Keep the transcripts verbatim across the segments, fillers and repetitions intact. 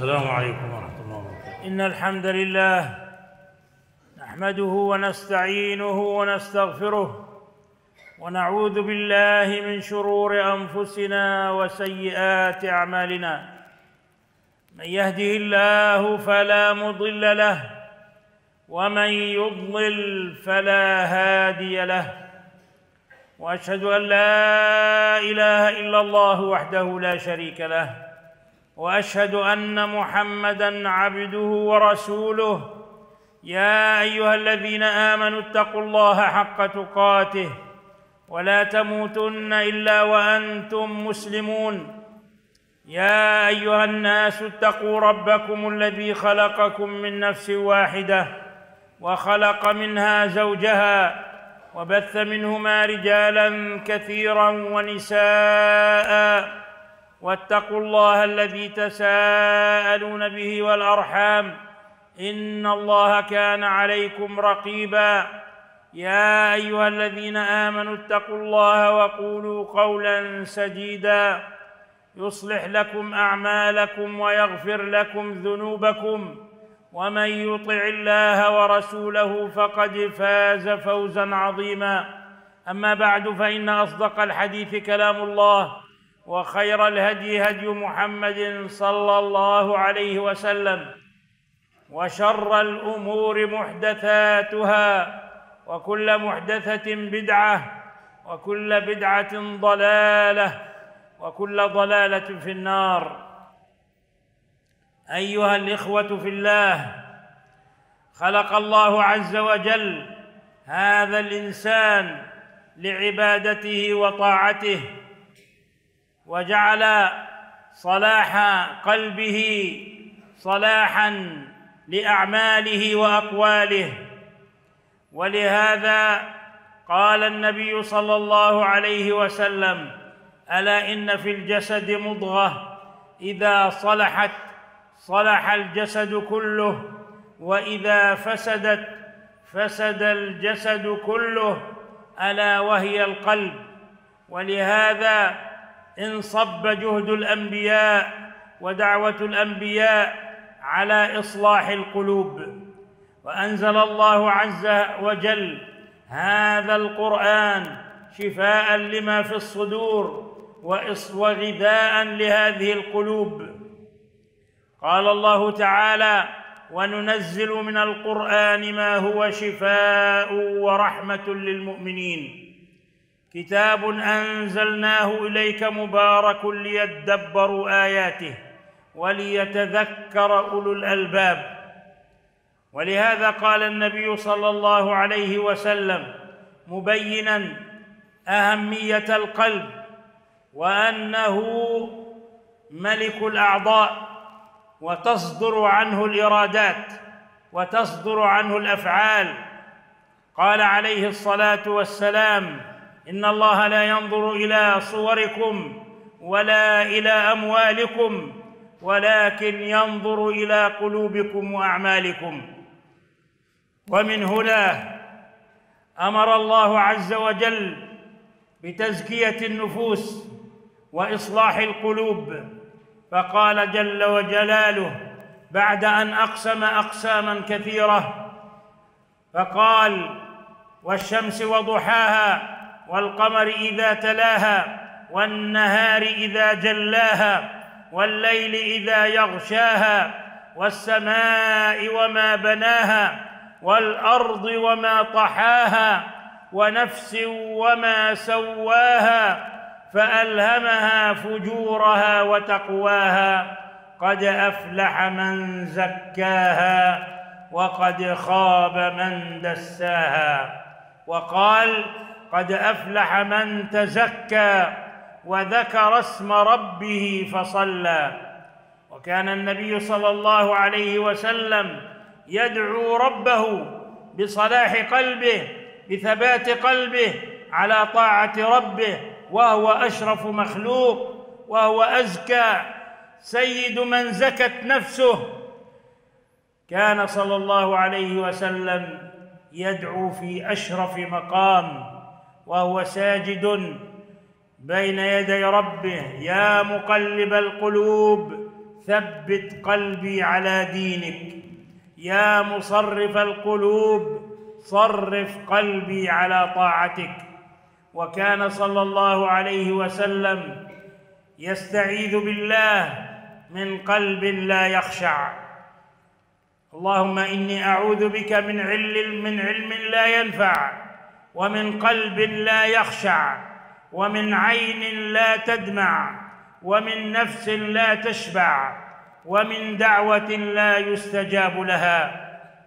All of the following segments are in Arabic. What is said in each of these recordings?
السلام عليكم ورحمة الله وبركاته. إن الحمد لله نحمده ونستعينه ونستغفره ونعوذ بالله من شرور أنفسنا وسيئات أعمالنا. من يهده الله فلا مضل له ومن يضلل فلا هادي له، وأشهد أن لا إله إلا الله وحده لا شريك له، وأشهد أن محمدًا عبده ورسوله. يا أيها الذين آمنوا اتقوا الله حق تقاته ولا تموتن إلا وأنتم مسلمون. يا أيها الناس اتقوا ربكم الذي خلقكم من نفس واحدة وخلق منها زوجها وبث منهما رجالاً كثيراً ونساءً، واتقوا الله الذي تساءلون به والأرحام إن الله كان عليكم رقيباً. يا أيها الذين آمنوا اتقوا الله وقولوا قولاً سديداً يصلح لكم أعمالكم ويغفر لكم ذنوبكم، ومن يطع الله ورسوله فقد فاز فوزاً عظيماً. أما بعد، فإن أصدق الحديث كلام الله، وخير الهدي هدي محمد صلى الله عليه وسلم، وشر الأمور محدثاتها، وكل محدثة بدعة، وكل بدعة ضلالة، وكل ضلالة في النار. أيها الإخوة في الله، خلق الله عز وجل هذا الإنسان لعبادته وطاعته، وجعل صلاح قلبه صلاحاً لأعماله وأقواله. ولهذا قال النبي صلى الله عليه وسلم: ألا إن في الجسد مضغة إذا صلحت صلح الجسد كله، وإذا فسدت فسد الجسد كله، ألا وهي القلب. ولهذا انصب جهد الأنبياء ودعوة الأنبياء على إصلاح القلوب، وأنزل الله عز وجل هذا القرآن شفاء لما في الصدور وغذاء لهذه القلوب. قال الله تعالى: وننزل من القرآن ما هو شفاء ورحمة للمؤمنين، كتاب أنزلناه إليك مبارك ليدبروا آياته وليتذكر أولو الألباب. ولهذا قال النبي صلى الله عليه وسلم مبيناً أهمية القلب، وأنه ملك الأعضاء، وتصدر عنه الإرادات وتصدر عنه الأفعال. قال عليه الصلاة والسلام: إن الله لا ينظر إلى صوركم ولا إلى أموالكم ولكن ينظر إلى قلوبكم وأعمالكم. ومن هنا أمر الله عز وجل بتزكية النفوس وإصلاح القلوب، فقال جل وجلاله بعد أن أقسم أقساماً كثيرة، فقال: والشمس وضحاها والقمر إذا تلاها والنهار إذا جلاها والليل إذا يغشاها والسماء وما بناها والأرض وما طحاها ونفس وما سواها فألهمها فجورها وتقواها، قد أفلح من زكاها وقد خاب من دساها. وقال: قد أفلح من تزكى وذكر اسم ربه فصلى. وكان النبي صلى الله عليه وسلم يدعو ربه بصلاح قلبه، بثبات قلبه على طاعة ربه، وهو أشرف مخلوق، وهو أزكى سيد من زكت نفسه. كان صلى الله عليه وسلم يدعو في أشرف مقام وهو ساجد بين يدي ربه: يا مقلب القلوب ثبت قلبي على دينك. يا مصرف القلوب صرف قلبي على طاعتك. وكان صلى الله عليه وسلم يستعيذ بالله من قلب لا يخشع. اللهم إني أعوذ بك من علم من علم لا ينفع، ومن قلب لا يخشع، ومن عين لا تدمع، ومن نفس لا تشبع، ومن دعوة لا يستجاب لها.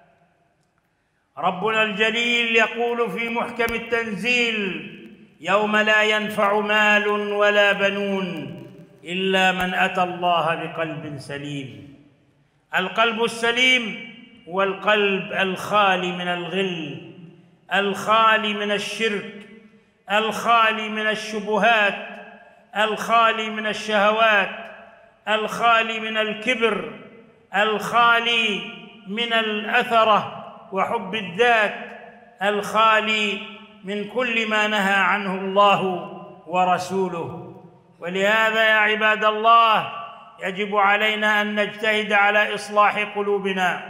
ربنا الجليل يقول في محكم التنزيل: يوم لا ينفع مال ولا بنون إلا من أتى الله بقلب سليم. القلب السليم هو القلب الخالي من الغل، الخالي من الشرك، الخالي من الشبهات، الخالي من الشهوات، الخالي من الكبر، الخالي من الأثرة وحب الذات، الخالي من كل ما نهى عنه الله ورسوله. ولهذا يا عباد الله يجب علينا أن نجتهد على إصلاح قلوبنا،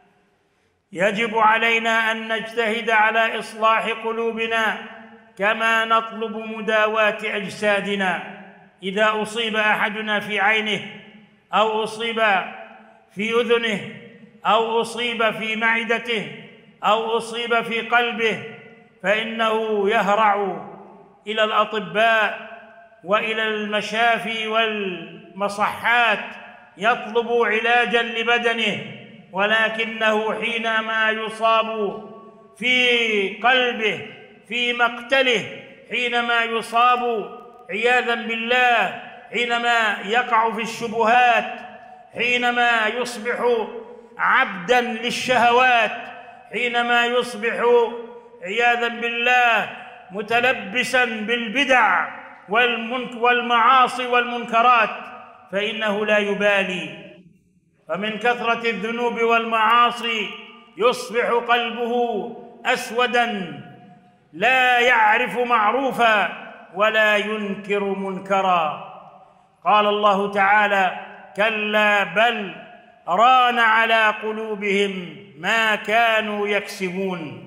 يجب علينا أن نجتهد على إصلاح قلوبنا كما نطلب مداواة أجسادنا. إذا أصيب أحدنا في عينه، أو أصيب في أذنه، أو أصيب في معدته، أو أصيب في قلبه، فإنه يهرع إلى الأطباء وإلى المشافي والمصحات يطلب علاجاً لبدنه، ولكنه حينما يصاب في قلبه، في مقتله، حينما يصاب عياذاً بالله، حينما يقع في الشبهات، حينما يصبح عبداً للشهوات، حينما يصبح عياذاً بالله متلبساً بالبدع والمعاصي والمنكرات، فإنه لا يبالي. فمن كثرة الذنوب والمعاصي يصبح قلبه أسوداً لا يعرف معروفاً ولا ينكر منكرا. قال الله تعالى: كلا بل ران على قلوبهم ما كانوا يكسبون.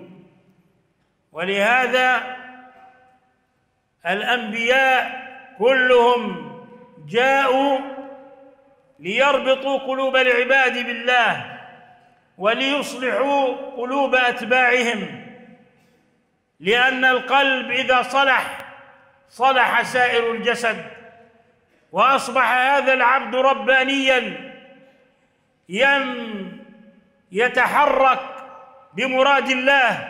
ولهذا الأنبياء كلهم جاءوا ليربطوا قلوب العباد بالله وليصلحوا قلوب أتباعهم، لأن القلب إذا صلح صلح سائر الجسد، وأصبح هذا العبد ربانياً يتحرك بمراد الله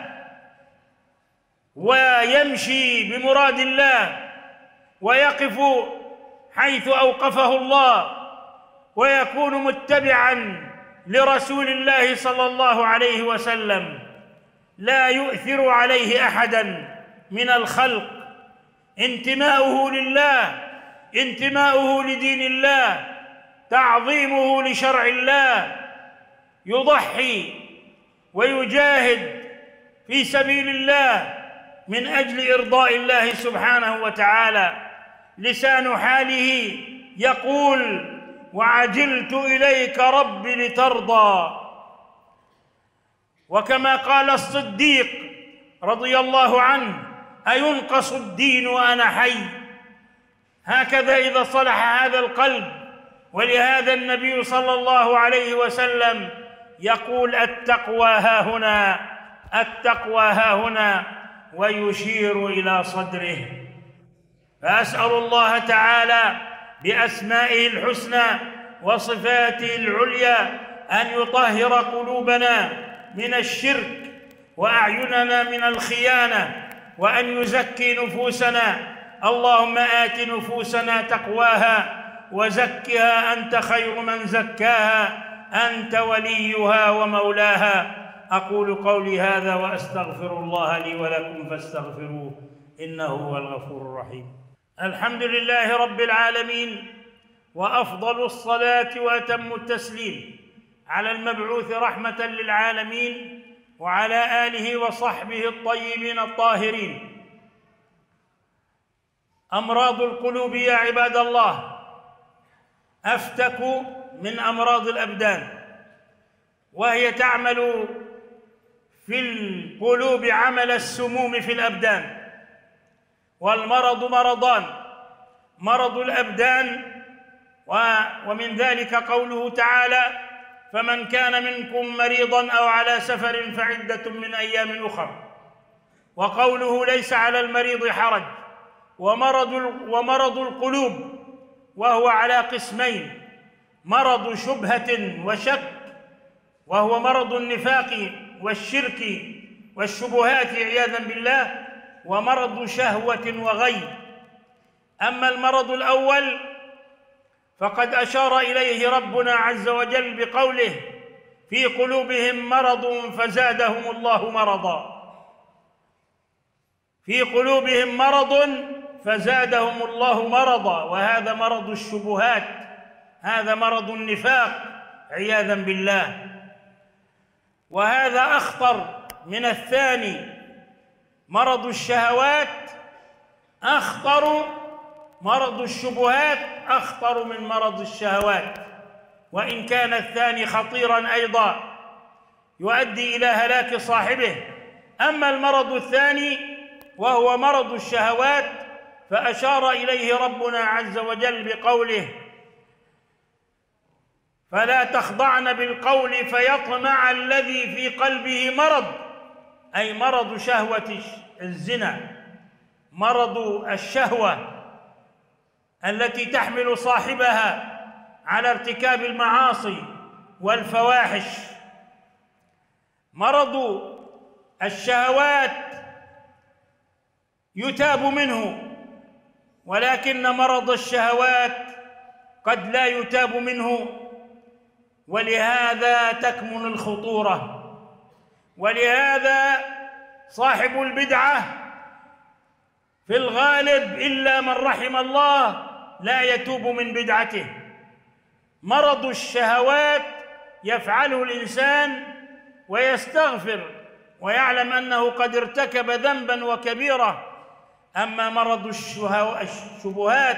ويمشي بمراد الله ويقف حيث أوقفه الله، ويكون متبعاً لرسول الله صلى الله عليه وسلم، لا يؤثر عليه أحداً من الخلق. انتماؤه لله، انتماؤه لدين الله، تعظيمه لشرع الله، يضحي ويجاهد في سبيل الله من أجل إرضاء الله سبحانه وتعالى. لسان حاله يقول: وعجلت إليك رب لترضى. وكما قال الصديق رضي الله عنه: أينقص الدين وأنا حي؟ هكذا إذا صلح هذا القلب. ولهذا النبي صلى الله عليه وسلم يقول: التقوى هاهنا، التقوى هاهنا، ويشير إلى صدره. فأسأل الله تعالى بأسمائه الحسنى وصفاته العليا أن يطهر قلوبنا من الشرك وأعيننا من الخيانة، وأن يزكي نفوسنا. اللهم آت نفوسنا تقواها وزكها أنت خير من زكاها، أنت وليها ومولاها. أقول قولي هذا وأستغفر الله لي ولكم فاستغفروه إنه هو الغفور الرحيم. الحمد لله رب العالمين، وأفضل الصلاة وأتم التسليم على المبعوث رحمة للعالمين وعلى آله وصحبه الطيبين الطاهرين. أمراض القلوب يا عباد الله أفتك من أمراض الأبدان، وهي تعمل في القلوب عمل السموم في الأبدان. والمرض مرضان: مرض الأبدان، ومن ذلك قوله تعالى: فمن كان منكم مريضا أو على سفر فعدة من أيام أخر. وقوله: ليس على المريض حرج. ومرض ومرض القلوب وهو على قسمين: مرض شبهة وشك، وهو مرض النفاق والشرك والشبهات عياذا بالله، ومرض شهوة وغي. أما المرض الأول فقد أشار إليه ربنا عز وجل بقوله: في قلوبهم مرض فزادهم الله مرضا. في قلوبهم مرض فزادهم الله مرضا، وهذا مرض الشبهات، هذا مرض النفاق عياذا بالله. وهذا أخطر من الثاني. مرض الشهوات أخطر، مرض الشبهات أخطر من مرض الشهوات، وإن كان الثاني خطيراً أيضاً يؤدي إلى هلاك صاحبه. أما المرض الثاني وهو مرض الشهوات فأشار إليه ربنا عز وجل بقوله: فلا تخضعن بالقول فيطمع الذي في قلبه مرض، أي مرض شهوة الزنا، مرض الشهوة التي تحمل صاحبها على ارتكاب المعاصي والفواحش. مرض الشهوات يتاب منه، ولكن مرض الشهوات قد لا يتاب منه، ولهذا تكمن الخطورة. ولهذا صاحب البدعة في الغالب إلا من رحم الله لا يتوب من بدعته. مرض الشهوات يفعله الإنسان ويستغفر ويعلم أنه قد ارتكب ذنبا وكبيرة. أما مرض الشبهات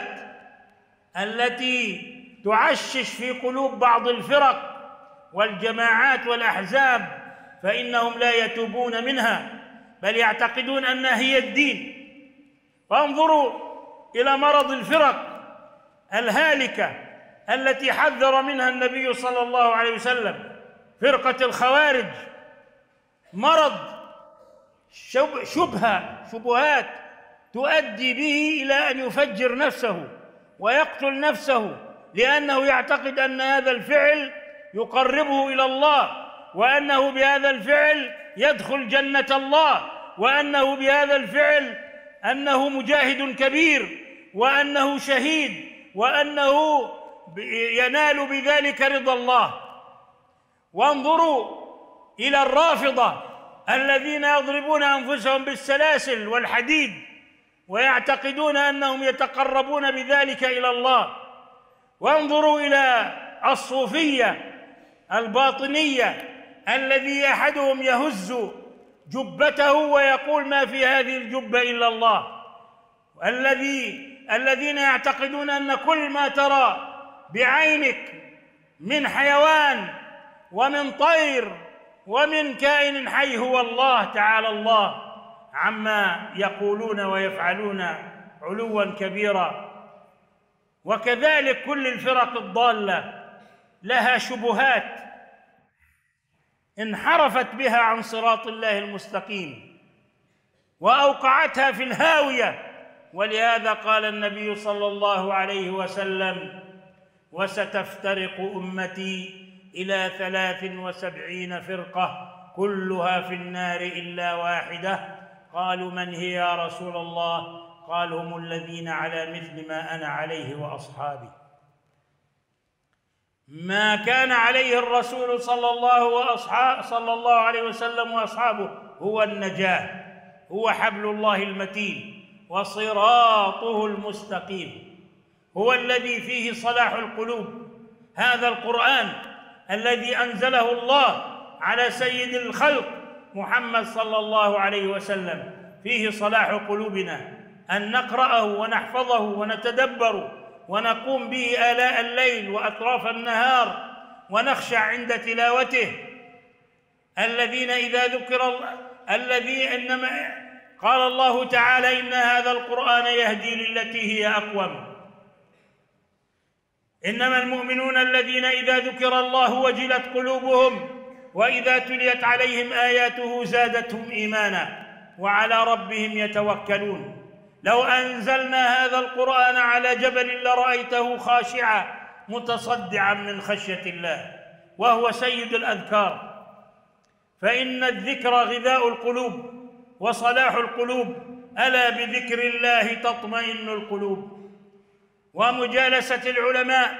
التي تعشش في قلوب بعض الفرق والجماعات والأحزاب فإنهم لا يتوبون منها، بل يعتقدون أنها هي الدين. فانظروا إلى مرض الفرق الهالكة التي حذر منها النبي صلى الله عليه وسلم، فرقة الخوارج. مرض شبهة شبهات تؤدي به إلى أن يفجر نفسه ويقتل نفسه، لأنه يعتقد أن هذا الفعل يقربه إلى الله، وأنه بهذا الفعل يدخل جنة الله، وأنه بهذا الفعل أنه مجاهد كبير، وأنه شهيد، وأنه ينال بذلك رضا الله. وانظروا إلى الرافضة الذين يضربون أنفسهم بالسلاسل والحديد ويعتقدون أنهم يتقربون بذلك إلى الله. وانظروا إلى الصوفية الباطنية الذي أحدهم يهز جبته ويقول: ما في هذه الجبة إلا الله. الذي الذين يعتقدون أن كل ما ترى بعينك من حيوان ومن طير ومن كائن حي هو الله تعالى الله عما يقولون ويفعلون علوا كبيرا. وكذلك كل الفرق الضالة لها شبهات انحرفت بها عن صراط الله المستقيم وأوقعتها في الهاوية. ولهذا قال النبي صلى الله عليه وسلم: وستفترق أمتي إلى ثلاث وسبعين فرقة كلها في النار إلا واحدة. قالوا: من هي يا رسول الله؟ قال: هم الذين على مثل ما أنا عليه وأصحابي. ما كان عليه الرسول صلى الله وأصحاب صلى الله عليه وسلم وأصحابه هو النجاة، هو حبل الله المتين وصراطه المستقيم، هو الذي فيه صلاح القلوب. هذا القرآن الذي أنزله الله على سيد الخلق محمد صلى الله عليه وسلم فيه صلاح قلوبنا، أن نقرأه ونحفظه ونتدبر ونقوم به آلاء الليل وأطراف النهار ونخشع عند تلاوته. الذين إذا ذكر الله الذي إنما قال الله تعالى: إن هذا القرآن يهدي للتي هي أقوم. إنما المؤمنون الذين إذا ذكر الله وجلت قلوبهم وإذا تليت عليهم آياته زادتهم إيمانا وعلى ربهم يتوكلون. لو أنزلنا هذا القرآن على جبل لرأيته خاشعا متصدعا من خشية الله، وهو سيد الأذكار. فإن الذكر غذاء القلوب وصلاح القلوب، ألا بذكر الله تطمئن القلوب. ومجالسة العلماء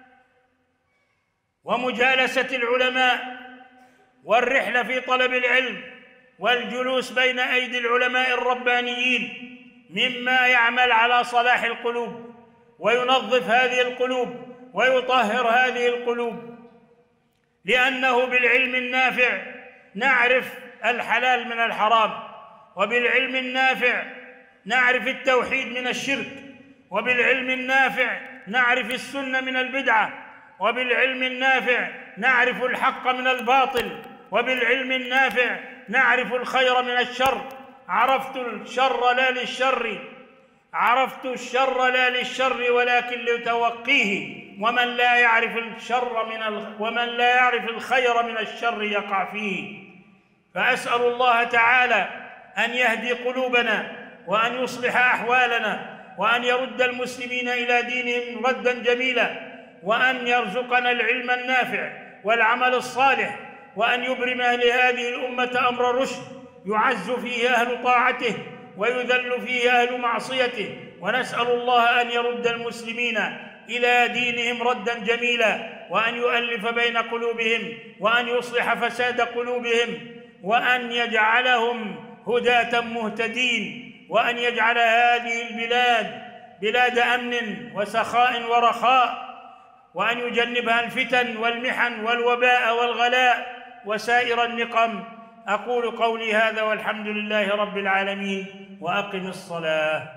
ومجالسة العلماء والرحلة في طلب العلم والجلوس بين أيدي العلماء الربانيين مما يعمل على صلاح القلوب وينظف هذه القلوب ويطهر هذه القلوب، لأنه بالعلم النافع نعرف الحلال من الحرام، وبالعلم النافع نعرف التوحيد من الشرك، وبالعلم النافع نعرف السنة من البدعة، وبالعلم النافع نعرف الحق من الباطل، وبالعلم النافع نعرف الخير من الشر. عرفت الشر لا للشر عرفت الشر لا للشر ولكن لتوقيه، ومن لا يعرف الشر من ال... ومن لا يعرف الخير من الشر يقع فيه. فأسأل الله تعالى أن يهدي قلوبنا وأن يصلح أحوالنا وأن يرد المسلمين إلى دينهم ردا جميلا، وأن يرزقنا العلم النافع والعمل الصالح، وأن يبرم لهذه الأمة أمر رشد يعز فيه أهل طاعته ويذل فيه أهل معصيته. ونسأل الله أن يرد المسلمين إلى دينهم ردا جميلا، وأن يؤلف بين قلوبهم، وأن يصلح فساد قلوبهم، وأن يجعلهم هداة مهتدين، وأن يجعل هذه البلاد بلاد أمن وسخاء ورخاء، وأن يجنبها الفتن والمحن والوباء والغلاء وسائر النقم. أقول قولي هذا والحمد لله رب العالمين، وأقم الصلاة.